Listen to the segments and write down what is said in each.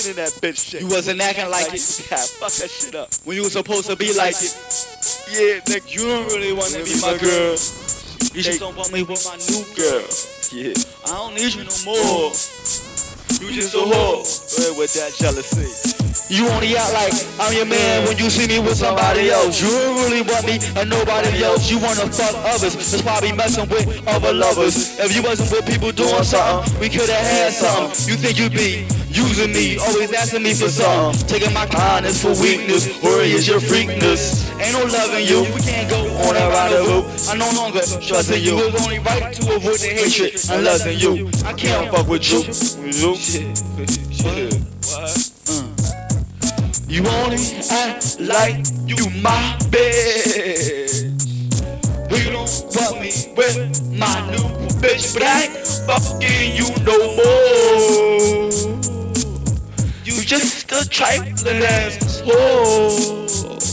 in that bitch shit. You wasn't acting like it. Yeah, fuck that shit up. When you was supposed to be like it. Yeah, nigga. You don't really wanna be my girl. You just don't want me with my new girl. Yeah. I don't need you no more. You just a whore. With that jealousy. You only act like I'm your man when you see me with somebody else. You don't really want me and nobody else. You wanna fuck others, that's probably messing with other lovers. If you wasn't with people doing something, we could've had something. You think you be using me, always asking me for something, taking my kindness for weakness. Worry is your freakness. Ain't no loving you, we can't go on a rendezvous. I no longer trusting you. It's only right to avoid the hatred and loving you. I can't fuck with you. Shit. What? You only act like you my bitch. You don't want me with my new bitch, but I ain't fucking you no more. You just a trifling ass whore.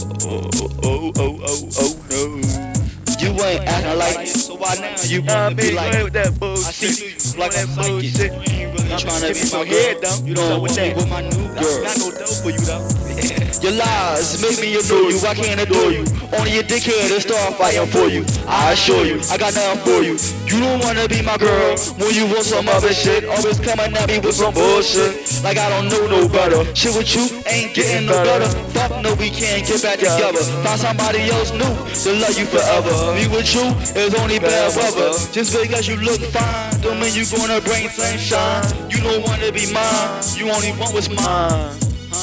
Oh no. You ain't acting like it, so why now you wanna be like with that I bullshit. see you like that a bullshit. bullshit. You ain't really I'm trying to be no my head girl. though. You don't want me with my new girl. Not no dope for you though. Your lies make me adore you, I can't adore you. Only your dickhead will start fighting for you. I assure you, I got nothing for you. You don't wanna be my girl when you want some other shit. Always coming at me with some bullshit, like I don't know no better. Shit with you ain't getting no better. Fuck no, we can't get back together. Find somebody else new to love you forever. Me with you is only bad weather. Just because you look fine, don't mean you gonna bring sunshine. You don't wanna be mine, you only want what's mine.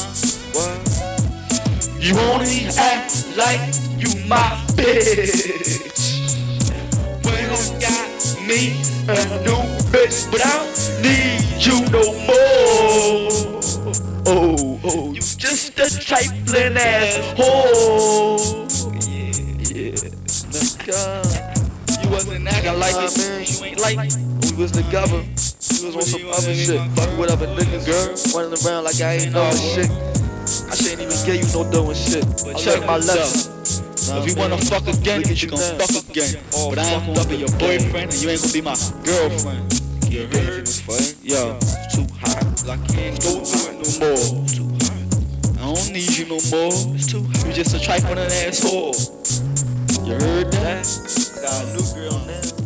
You only act like you my bitch. When you got me a new bitch, but I don't need you no more. Oh, you just a trifling ass whore. Yeah. You wasn't acting like it, man. You ain't like it. We was together. We was on some other shit. Fuck with other niggas, girl. Running around like I ain't know shit. I shouldn't even give you no doing shit. But check my lesson. If you wanna fuck again, you gon' fuck again. But I ain't gonna be your boyfriend, and you ain't gonna be my girlfriend. You heard? Yo, it's too hot. I can't go through it no more. It's too hot. I don't need you no more. It's too hot. You just a trifling asshole. You heard that? Got a new girl now.